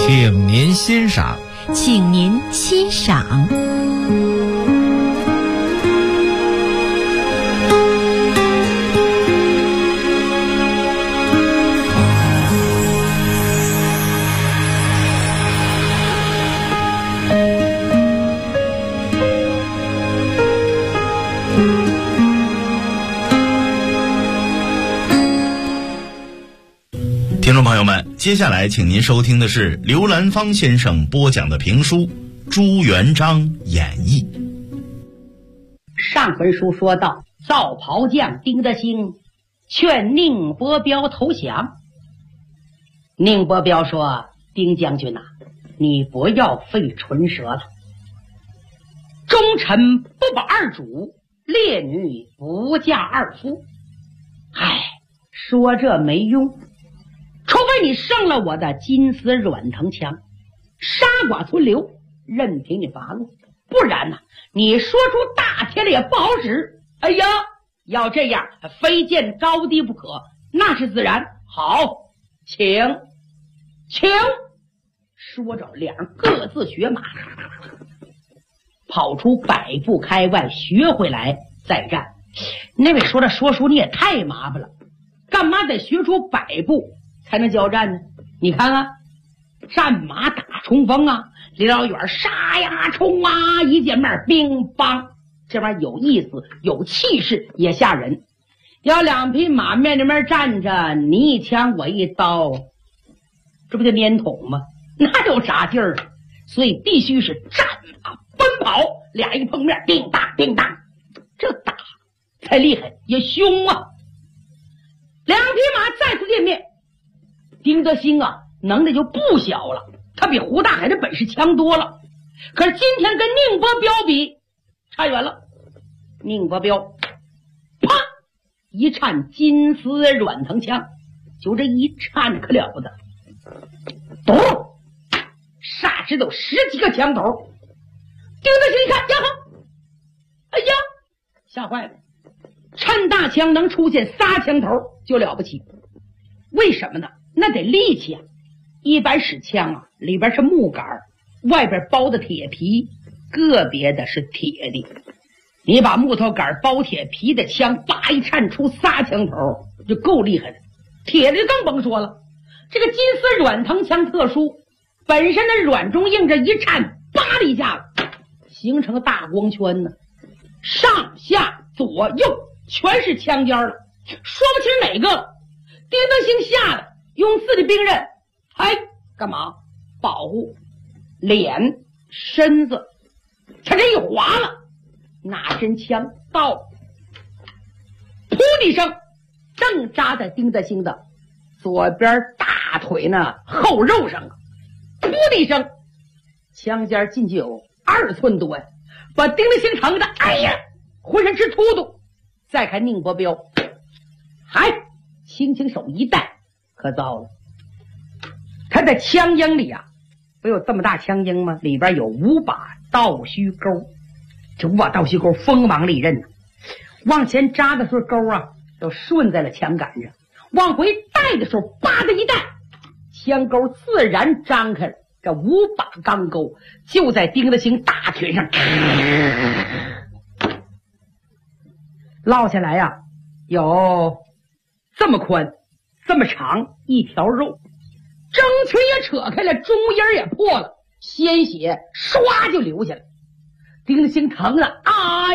请您欣赏。 请您欣赏。 听众朋友们，接下来请您收听的是刘兰芳先生播讲的评书《朱元璋演义》。 上回书说到，造袍将丁德兴劝宁伯彪投降。宁伯彪说：“丁将军呐，你不要费唇舌了。忠臣不保二主，烈女不嫁二夫。哎，说这没用。除非你胜了我的金丝软藤枪，杀剐存留，任凭你发怒，不然呢，你说出大天了也不好使。哎呀，要这样非见高低不可，那是自然。好，请。说着，两人各自学马，跑出100步开外，学回来再战。那位说书你也太麻烦了，干嘛得学出100步才能交战呢？你看啊，战马打冲锋啊，离老远杀呀冲啊，一见面乒乓，这玩意儿有意思，有气势，也吓人。要两匹马面对面站着，你一枪我一刀，这不就粘桶吗？哪有啥劲儿啊？所以必须是战马奔跑，俩一碰面，叮当叮当，这打才厉害也凶啊。两匹马再次见面，丁德兴啊，能耐就不小了，他比胡大海的本事强多了。可是今天跟宁伯彪比，差远了。宁伯彪啪一颤金丝软藤枪，就这一颤可了不得，咚，霎时都10几个枪头。丁德兴一看，呀呵，哎呀，吓坏了。颤大枪能出现仨枪头就了不起，为什么呢？那得力气啊！一般使枪啊，里边是木杆，外边包的铁皮，个别的是铁的。你把木头杆包铁皮的枪，叭一颤出仨枪头，就够厉害的。铁的更甭说了，这个金丝软藤枪特殊，本身的软中硬，这一颤，叭的一下子，形成大光圈呢，上下左右全是枪尖了，说不清哪个了。丁德兴吓得用自己兵刃，干嘛？保护脸身子。他这一划了，那针枪到了，噗的一声，正扎在丁德兴的左边大腿呢后肉上，噗的一声，枪尖进去有2寸多呀，把丁德兴疼的哎呀浑身直突突。再看宁伯彪，轻轻手一带，可糟了，他的枪缨里啊，不有这么大枪缨吗？里边有5把倒须钩，这5把倒须钩锋芒利刃呢，往前扎的时候钩啊都顺在了枪杆上，往回带的时候叭的一带，枪钩自然张开了，这5把钢钩就在丁德兴大腿上落下来呀，有这么宽这么长一条肉，征裙也扯开了，中音也破了，鲜血唰就流下来。丁德兴疼了，哎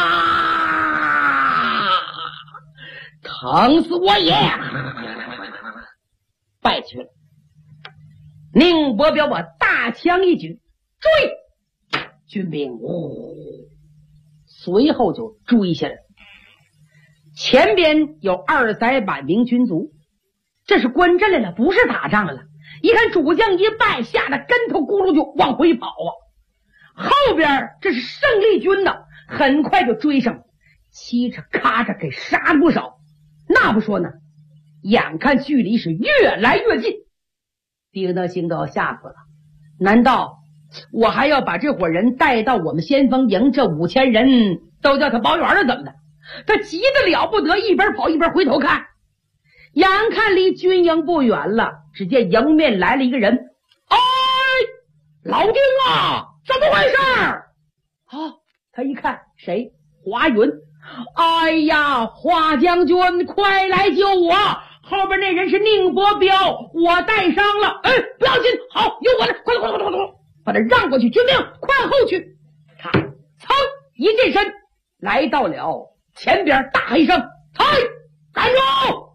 呀，疼死我也，败去了。宁伯彪把大枪一举，追！军兵随后就追下来。前边有200把明军卒，这是观阵来了，不是打仗来了。一看主将一败，吓得跟头咕噜就往回跑啊。后边这是胜利军呢，很快就追上，嘁哧咔嚓给杀了不少。那不说呢，眼看距离是越来越近，丁德兴都要吓死了。难道我还要把这伙人带到我们先锋营，这5000人都叫他保员了怎么的？他急得了不得，一边跑一边回头看，眼看离军营不远了，只见迎面来了一个人。哦， 老丁啊，怎么回事？啊，他一看谁？华云。哎呀，华将军，快来救我！后边那人是宁伯彪，我带伤了。哎，不要紧，好，有我的，快把他让过去，军令快后去。他噌一近身，来到了前边，大喊一声：“嗨，站住！”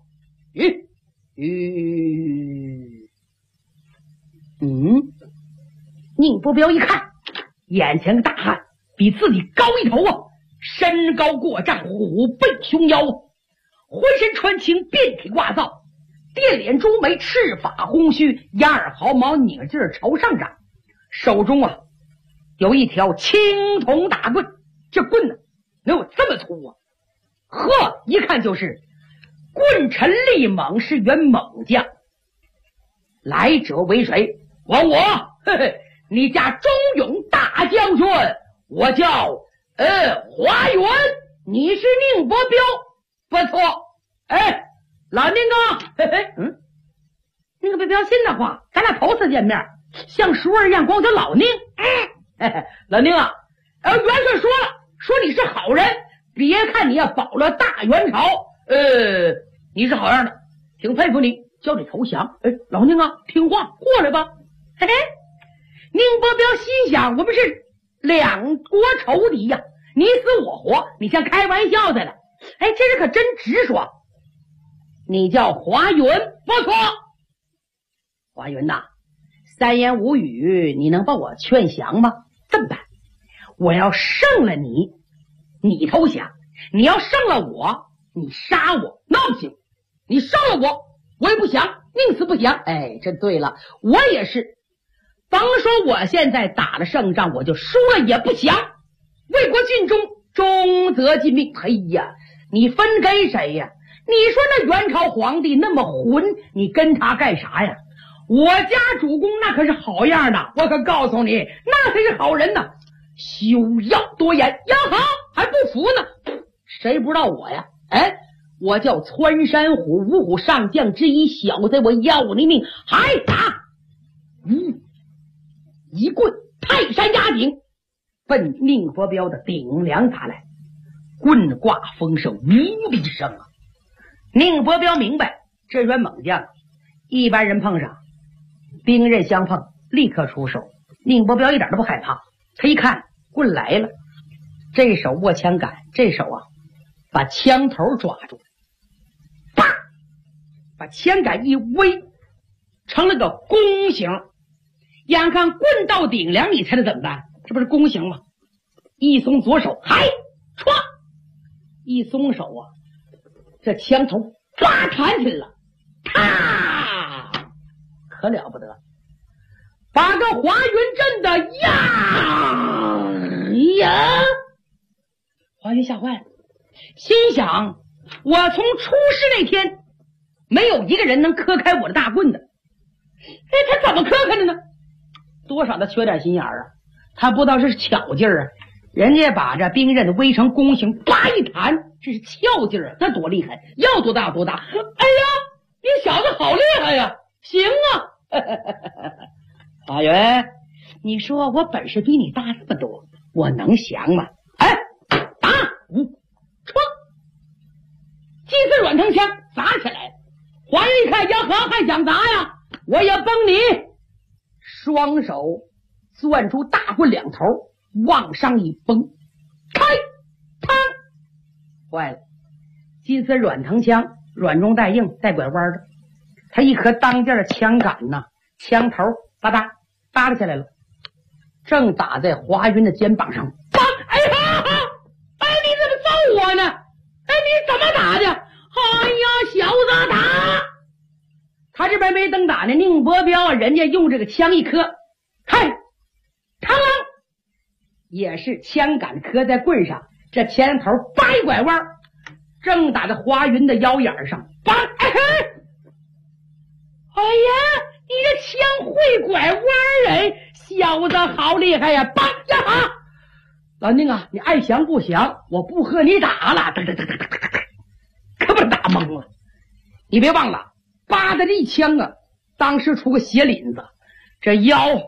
宁伯彪一看，眼前的大汉比自己高一头啊，身高过丈，虎背熊腰，浑身穿青，遍体挂造，电脸朱眉，赤发红须，压耳毫毛拧劲儿朝上长，手中啊有一条青铜大棍，这棍呢能有这么粗啊！呵，一看就是棍沉力猛，是员猛将。来者为谁？我，嘿嘿，你家忠勇大将军，我叫华元，你是宁伯彪，不错。哎，老宁啊，嘿嘿，宁伯彪信的话，咱俩头次见面，像熟人一样光叫老宁。嘿嘿，老宁啊，元帅说了，说你是好人，别看你保了大元朝，你是好样的，挺佩服你，叫你投降。哎，老宁啊，听话，过来吧。嘿嘿，宁伯彪心想，我们是两国仇敌呀，你死我活，你像开玩笑的了。哎，这人可真直爽。你叫华云，不错。华云呐，三言五语，你能把我劝降吗？这么办，我要胜了你，你投降；你要胜了我，你杀我，那不行。你胜了我，我也不降，宁死不降。哎，这对了，我也是。甭说我现在打了胜仗，我就输了也不降。为国尽忠，忠则尽命。哎呀，你分给谁呀？你说那元朝皇帝那么混，你跟他干啥呀？我家主公那可是好样的，我可告诉你，那才是好人呢。休要多言呀！好，还不服呢？谁不知道我呀？哎，我叫穿山虎，五虎上将之一。小子，我要你命，还打！一棍泰山压顶，奔宁伯彪的顶梁打来，棍挂风声，无的声啊！宁伯彪明白，这员猛将，一般人碰上，兵刃相碰，立刻出手。宁伯彪一点都不害怕，他一看棍来了，这手握枪杆，这手啊把枪头抓住，啪，把枪杆一挥，成了个弓形。眼看棍到顶梁，你猜他怎么办？这不是弓形吗？一松左手，嗨，歘，一松手啊，这枪头抓弹起来了，啪，可了不得，把个华云震的呀！华云吓坏了，心想：我从出师那天，没有一个人能磕开我的大棍的。哎，他怎么磕开的呢？多少的缺点心眼儿啊！他不知道这是巧劲儿啊，人家把这兵刃围成弓形，啪一弹，这是翘劲儿啊，那多厉害，要多大有多大。哎呀，你小子好厉害呀！行啊，华元，你说我本事比你大这么多，我能降吗？哎，打！唰，鸡丝软藤枪砸起来了。华元一看，呀呵，还想砸呀？我也崩你！双手攥出大棍两头，往上一崩，开，嘡，坏了！鸡丝软藤枪，软中带硬，带拐弯的。他一颗当间的枪杆呐，枪头吧嗒耷拉下来了，正打在华云的肩膀上。梆！哎呀，哎，你怎么揍我呢？哎，你怎么打的？哎呀，小子打！他这边没等打呢，宁伯彪人家用这个枪一磕，嗨，嘡啷，也是枪杆磕在棍上，这前头叭一拐弯，正打在华云的腰眼上。梆！哎嘿，哎呀，你这枪会拐弯哎，小子好厉害呀！梆呀哈，老宁啊，你爱降不降，我不和你打了，可把打懵了。你别忘了，扒的这一枪啊，当时出个血领子，这腰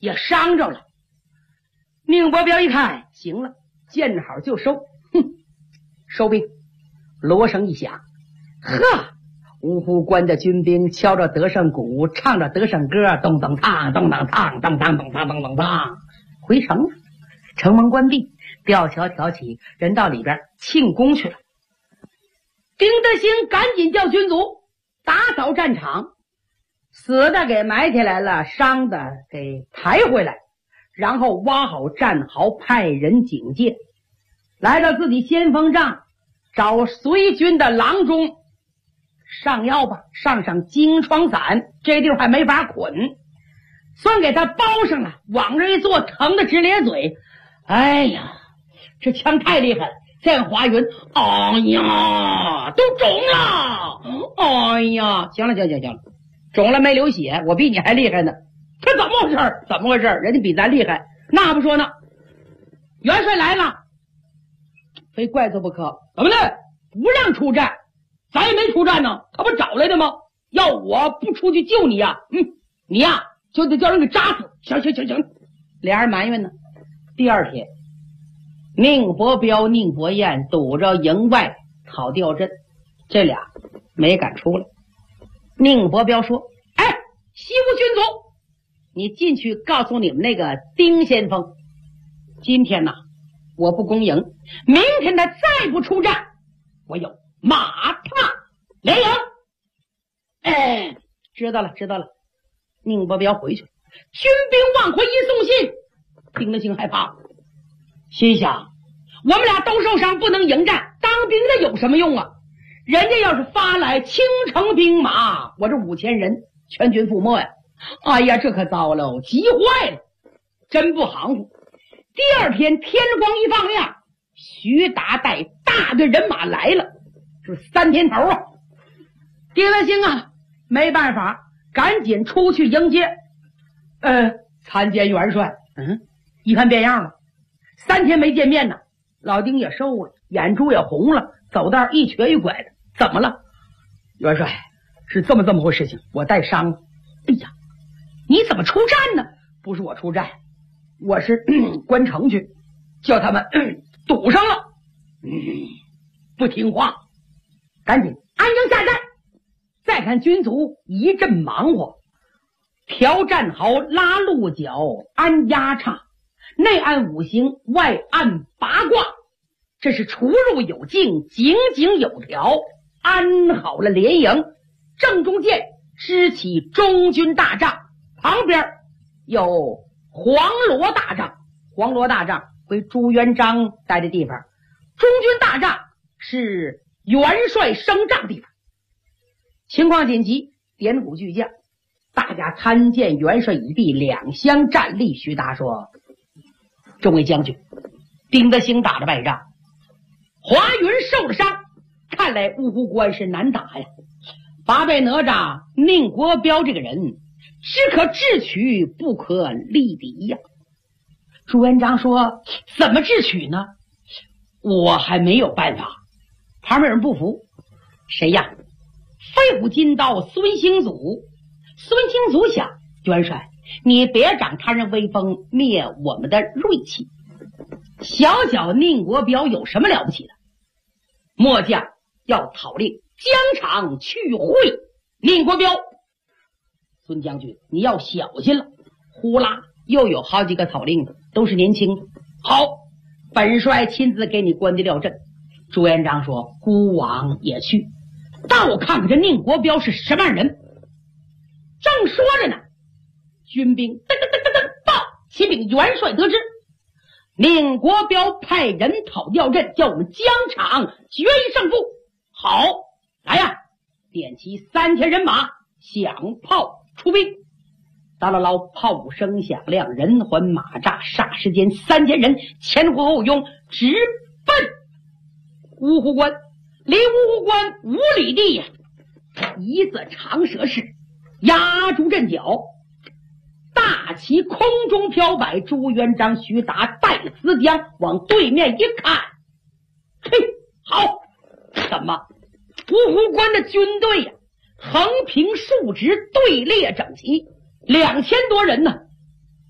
也伤着了。宁伯彪一看，行了，见好就收，收兵。锣声一响，呵，芜湖关的军兵敲着德胜鼓，唱着德胜歌，咚咚唱，咚咚唱，咚咚咚咚咚咚咚，回城了。城门关闭，吊桥挑起，人到里边庆功去了。丁德兴赶紧叫军卒打扫战场，死的给埋起来了，伤的给抬回来，然后挖好战壕，派人警戒。来到自己先锋帐，找随军的郎中上药吧，上金疮散，这地方还没法捆，算给他包上了，往这一坐，疼得直咧嘴。哎呀，这枪太厉害了！再华云，哎呀，都肿了！哎呀，行了，肿了没流血，我比你还厉害呢。这怎么回事？怎么回事？人家比咱厉害，那不说呢。元帅来了，非怪罪不可。怎么的？不让出战，咱也没出战呢，他不找来的吗？要我不出去救你呀？你呀就得叫人给扎死。行，俩人埋怨呢。第二天，宁伯彪、宁伯彦堵着营外讨吊阵，这俩没敢出来。宁伯彪说：“哎，西吴军卒，你进去告诉你们那个丁先锋，今天呐，我不攻营，明天他再不出战，我有马踏连营。”哎，知道了。宁伯彪回去了，军兵往回一送信，丁德兴害怕，心想：我们俩都受伤，不能迎战，当兵的有什么用啊？人家要是发来倾城兵马，我这5000人全军覆没呀！哎呀，这可糟了，急坏了，真不行乎。第二天天光一放亮，徐达带大队人马来了，这是3天头啊！丁德兴啊，没办法，赶紧出去迎接。参见元帅。一看变样了，3天没见面呢，老丁也瘦了，眼珠也红了，走道一瘸一拐的。怎么了？元帅，是这么回事情，我带伤了。哎呀，你怎么出战呢？不是我出战，我是关城去，叫他们堵上了。不听话，赶紧安营下寨。再看军卒一阵忙活，调战壕，拉鹿角，安压叉，内按5行，外按8卦，这是出入有径，井井有条，安好了连营。正中间支起中军大帐，旁边有黄罗大帐，黄罗大帐归朱元璋待的地方，中军大帐是元帅升帐地方。情况紧急，点鼓巨将，大家参见元帅已毕，两相站立。徐达说：“众位将军，丁德兴打了败仗，华云受了伤，看来芜湖关是难打呀。八败哪吒宁国彪这个人，只可智取，不可力敌呀。”朱元璋说：“怎么智取呢？我还没有办法。”旁边人不服：“谁呀？”飞虎金刀孙兴祖。孙兴祖想：元帅，你别长他人威风，灭我们的锐气。小小宁国彪有什么了不起的？末将要讨令疆场去会宁国彪。孙将军，你要小心了。呼啦，又有好几个讨令的，都是年轻的。好，本帅亲自给你关的料阵。朱元璋说：“孤王也去。”但我看看这宁国彪是什么样人。正说着呢，军兵噔噔噔噔噔报，启禀元帅得知，宁国彪派人讨吊阵，叫我们疆场决一胜负。好，来呀，点齐3000人马，响炮出兵。哒啦啦，炮鼓声响亮，人环马扎，霎时间3000人前呼后拥，直奔芜湖关。离芜湖关5里地呀，一字长蛇式压住阵脚，大旗空中飘摆。朱元璋、徐达带思江往对面一看，嘿，好，怎么芜湖关的军队呀，横平竖直，队列整齐，2000多人呢。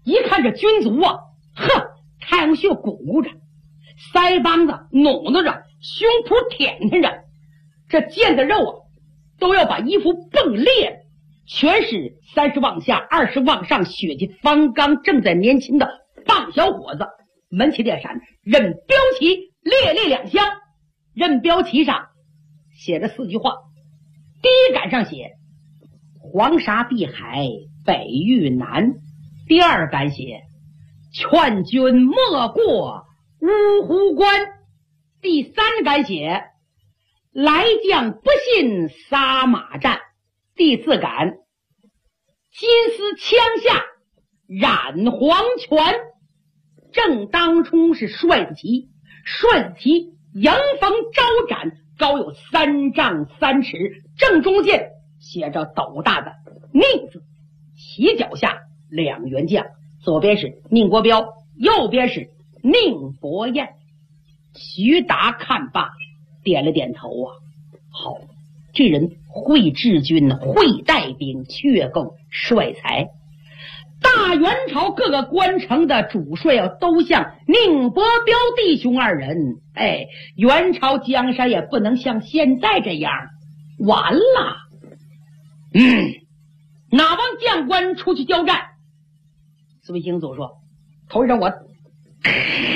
一看这军卒啊，太阳穴鼓鼓着，腮帮子努努着，胸脯舔舔着，这腱子肉啊都要把衣服蹦裂了，全是30往下20往上，血气方刚，正在年轻的棒小伙子。门旗电闪，任标旗列列两厢，任标旗上写着4句话。第一杆上写黄沙碧海北域南，第二杆写劝君莫过芜湖关，第三杆写来将不信撒马战，第四杆金丝枪下染黄泉。正当中是帅子旗，帅子旗迎风招展，高有3丈3尺，正中间写着斗大的宁字，旗脚下2员将，左边是宁国彪，右边是宁伯彦。徐达看罢点了点头啊，好，这人会治军，会带兵，却够帅才。大元朝各个官城的主帅啊，都像宁伯彪弟兄2人。元朝江山也不能像现在这样，完了。哪帮将官出去交战？孙兴祖说：“头一声我开，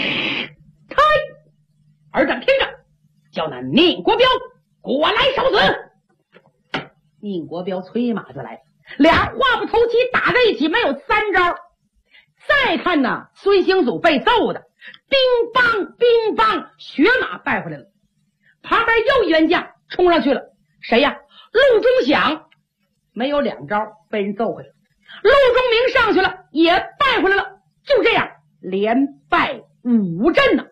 尔等听着，叫那宁国彪过来受死。”宁国彪催马就来。俩话不投机打在一起，没有3招。再看呢，孙兴祖被揍的乒乓乒乓，血马败回来了。旁边又一员将冲上去了，谁呀？陆中祥，没有2招被人揍回来了。陆中明上去了，也败回来了。就这样连败5阵呢。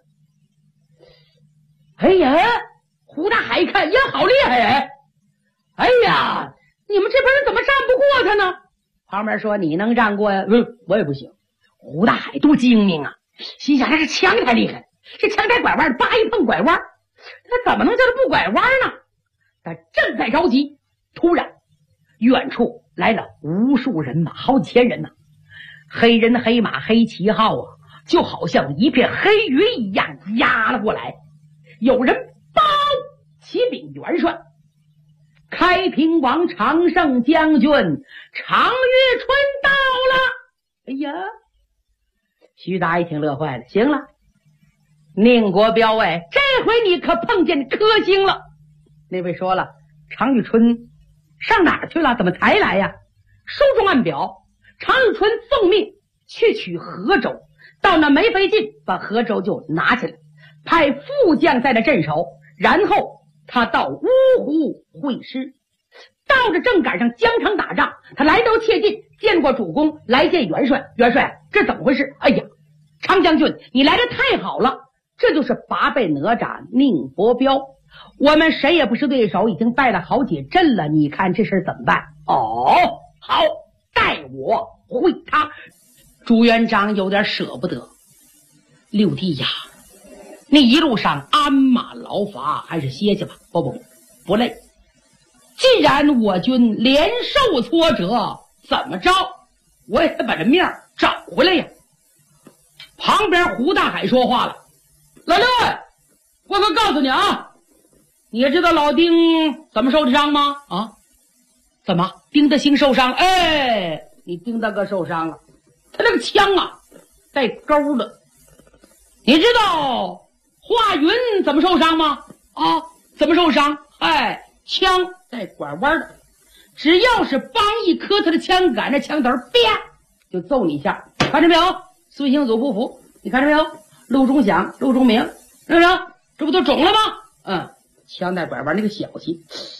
哎呀，胡大海一看也好厉害哎！哎呀，你们这边人怎么战不过他呢？旁边说：“你能战过呀？”我也不行。胡大海多精明啊！心想这是枪太厉害了，这枪太拐弯，叭一碰拐弯，他怎么能叫他不拐弯呢？他正在着急，突然远处来了无数人马，好几千人呢。黑人黑马黑旗号啊，就好像一片黑云一样压了过来。有人报启禀元帅，开平王常胜将军常遇春到了。哎呀，徐达一听乐坏了，行了，宁国彪这回你可碰见科星了。那位说了，常遇春上哪儿去了？怎么才来呀？书中暗表，常遇春奉命去取河州，到那没费劲把河州就拿起来，派副将在那镇守，然后他到芜湖会师。到着正赶上疆场打仗，他来到切近，见过主公，来见元帅。元帅，这怎么回事？哎呀，常将军，你来的太好了，这就是拔背哪吒宁伯彪，我们谁也不是对手，已经败了好几阵了，你看这事怎么办？哦，好，带我会他。朱元璋有点舍不得，六弟呀，你一路上鞍马劳乏，还是歇歇吧。不累。既然我军连受挫折，怎么着我也得把这命找回来呀。旁边胡大海说话了：“老六，我可告诉你啊，你也知道老丁怎么受的伤吗？啊，怎么丁德兴受伤？哎，你丁大哥受伤了，他这个枪啊带钩的。你知道华云怎么受伤吗？啊，怎么受伤？哎，枪带拐弯的，只要是帮一磕他的枪杆，这枪头啪就揍你一下。看着没有？孙兴祖不服，你看着没有？陆中祥、陆中明，看着没有？这不都肿了吗？枪带拐弯那个小气。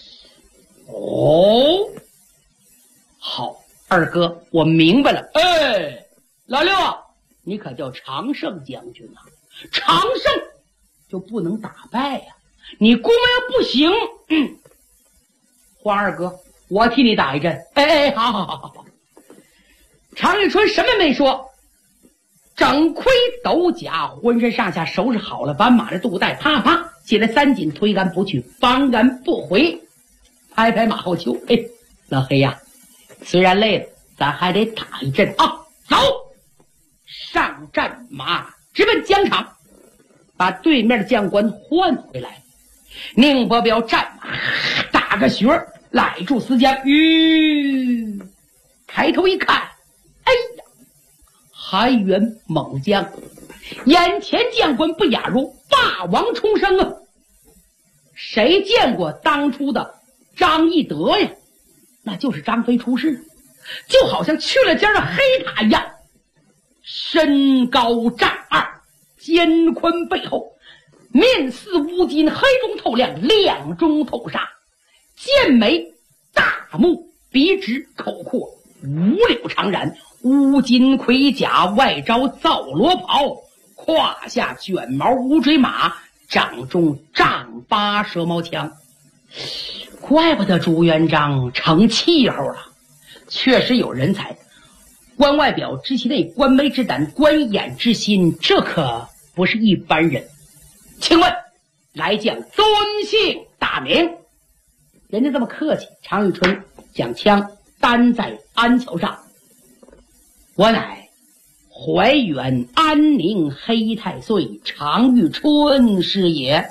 哦，好，二哥，我明白了。哎，老六啊，你可叫常胜将军啊！常胜就不能打败呀，你估摸要不行，黄二哥，我替你打一阵。哎，好。常遇春什么没说，整盔斗甲，浑身上下收拾好了，把马的肚带啪啪起来3紧，推杆不去，帮杆不回，拍拍马后丘。老黑呀，虽然累了，咱还得打一阵啊！走， 上战马直奔疆场，把对面的将官换回来。宁伯彪战马打个旋儿，赖住思江。抬头一看，哎呀，韩元猛将，眼前将官不亚如霸王重生啊！谁见过当初的张翼德呀？那就是张飞出世，就好像去了尖的黑塔一样，身高丈二，肩宽背厚，面似乌金，黑中透亮，亮中透煞，剑眉大目，鼻直口阔，五柳长髯，乌金盔甲，外招皂罗袍，胯下卷毛乌骓马，掌中丈八蛇矛枪。怪不得朱元璋成气候了，确实有人才，观外表知其内，观眉之胆，观眼之心，这可不是一般人。请问来将尊姓大名？人家这么客气，常遇春将枪担在鞍桥上。我乃怀远安宁黑太岁常遇春是也。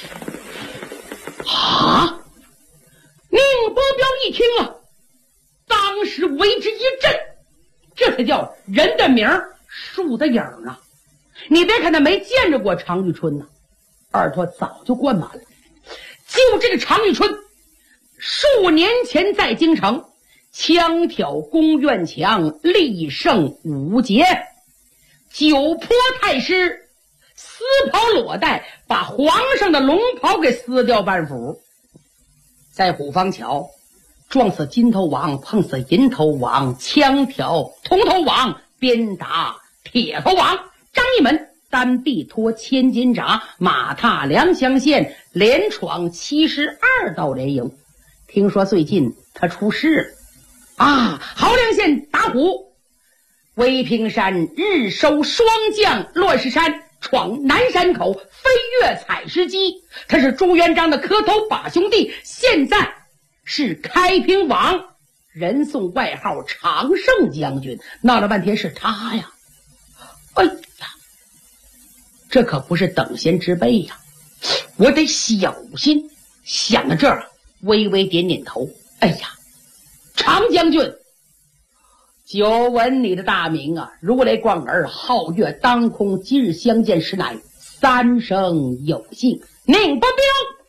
啊！宁伯彪一听了，当时为之一震，这才叫人的名儿树的影啊！你别看他没见着过常遇春呢，耳朵早就灌满了。就这个常遇春，数年前在京城枪挑宫院墙，力胜武节，九坡太师，丝袍裸带，把皇上的龙袍给撕掉半幅。在虎坊桥撞死金头王，碰死银头王，枪挑铜头王，鞭打铁头王。张义门单臂托千斤闸，马踏良乡县，连闯72道连营。听说最近他出事了啊！濠梁县打虎，威平山日收双将，乱石山闯南山口，飞跃采石矶。他是朱元璋的磕头把兄弟，现在是开平王，人送外号常胜将军。闹了半天是他呀！哎呀，这可不是等闲之辈呀，我得小心。想到这儿，微微点点头。哎呀，常将军，久闻你的大名啊，如雷贯耳，皓月当空，今日相见实乃三生有幸。宁伯彪，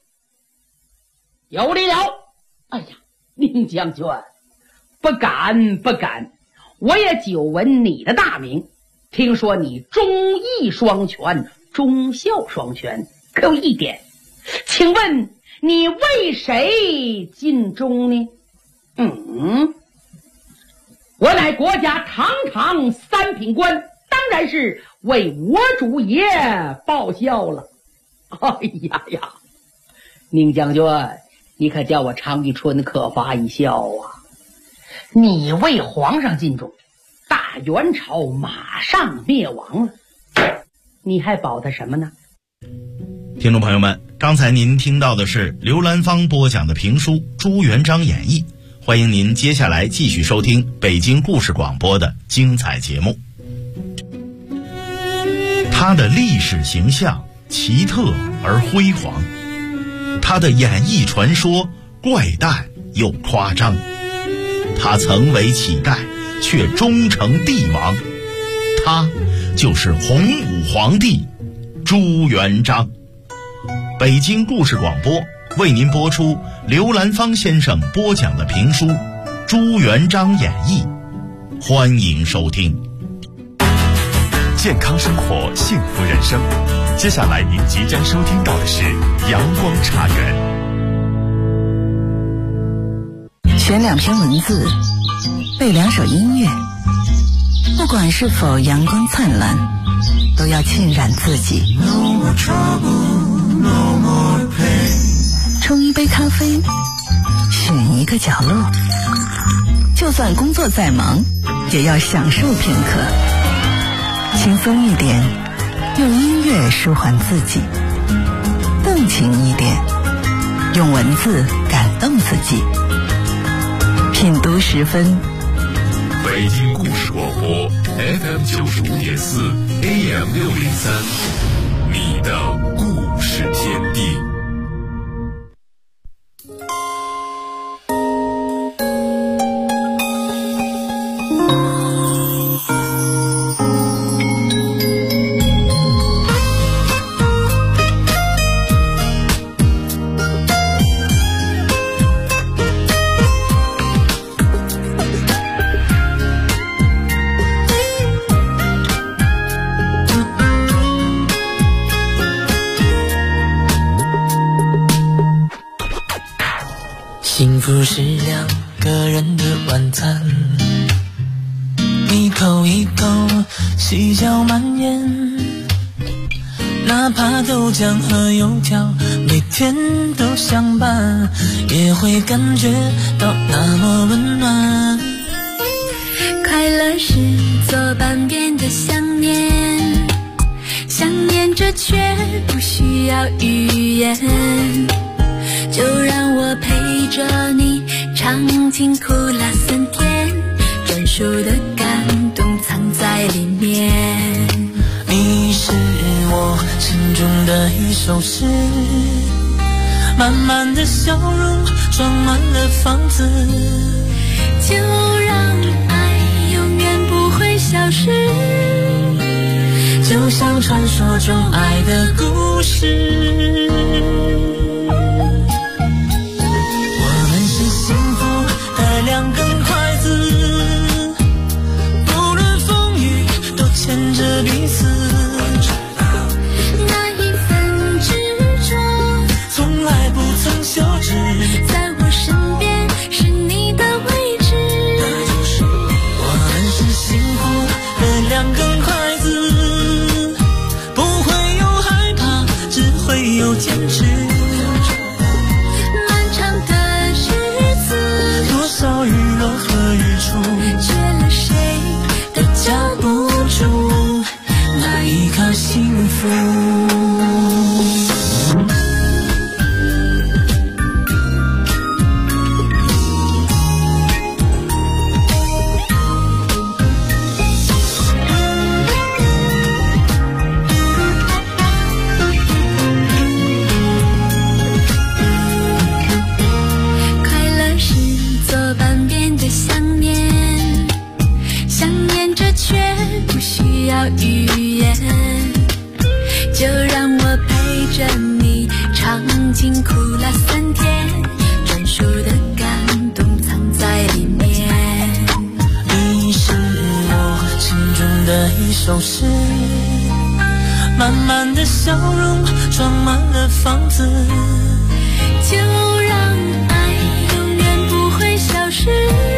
有礼了。哎呀，宁将军，不敢不敢，我也久闻你的大名，听说你忠义双全，忠孝双全，可有一点，请问你为谁尽忠呢？我乃国家堂三品官，当然是为我主爷报效了。哎呀呀，宁将军，你可叫我常遇春可发一笑啊！你为皇上尽忠，大元朝马上灭亡了，你还保他什么呢？ 听众朋友们，刚才您听到的是刘兰芳播讲的评书《朱元璋演义》，欢迎您接下来继续收听北京故事广播的精彩节目。他的历史形象奇特而辉煌，他的演义传说怪诞又夸张，他曾为乞丐却终成帝王，他就是洪武皇帝朱元璋。北京故事广播为您播出刘兰芳先生播讲的评书《朱元璋演义》，欢迎收听。 健康生活，幸福人生。接下来您即将收听到的是阳光茶园。 选2篇文字，背2首音乐，不管是否阳光灿烂，都要浸染自己。冲一杯咖啡，选一个角落，就算工作再忙，也要享受片刻。轻松一点，用音乐舒缓自己；动情一点，用文字感动自己。品读10分， 北京故事广播 FM 95.4 AM 603，你的故事天地。 幸福是两个人的晚餐，一口一口细嚼慢咽，哪怕豆浆和油条每天都相伴，也会感觉到那么温暖。 快乐是左半边的想念，想念着却不需要语言，就让我陪着你尝尽苦辣酸甜，专属的感动藏在里面。 你是我心中的一首诗，满满的笑容装满了房子， 就让爱永远不会消失， 就像传说中爱的故事。幸福的两根筷子，不论风雨都牵着彼此， 那一份执着从来不曾休止， 在我身边是你的位置。 我们是幸福的两根筷子，不会有害怕，只会有坚持。多少日落和日出， 缺了谁都夹不住那一颗幸福。 语言，就让我陪着你尝尽苦辣酸甜，专属的感动藏在里面。 你是我心中的一首诗，满满的笑容装满了房子， 就让爱永远不会消失，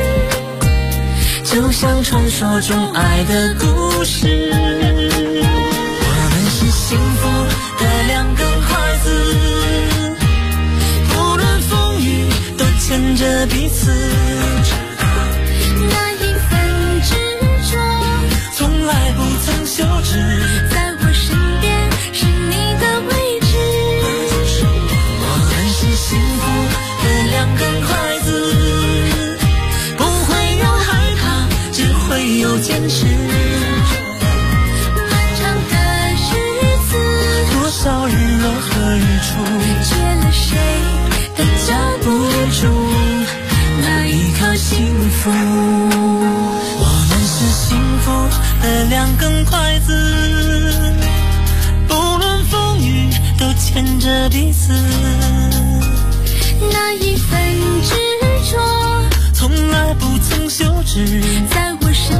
就像传说中爱的故事。我们是幸福的两根筷子，不论风雨都牵着彼此， 那一份执着从来不曾休止， 在我身边是你的位置。 我们是幸福的两根筷子，不会有害怕，只会有坚持。 漫长的日子， 多少日落和日出， 缺了谁都夹不住那一颗幸福。我们是幸福的两根筷子，不论风雨都牵着彼此， 那一份执